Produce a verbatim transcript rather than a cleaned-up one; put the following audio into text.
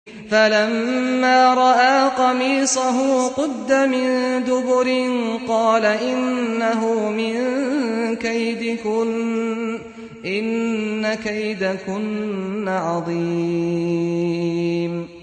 فَلَمَّا رَأَىٰ قَمِيصَهُ قُدَّ مِن دُبُرٍ قَالَ إِنَّهُ مِن كَيْدِكُنَّ ۖ إِنَّ كَيْدَكُنَّ عَظِيمٌ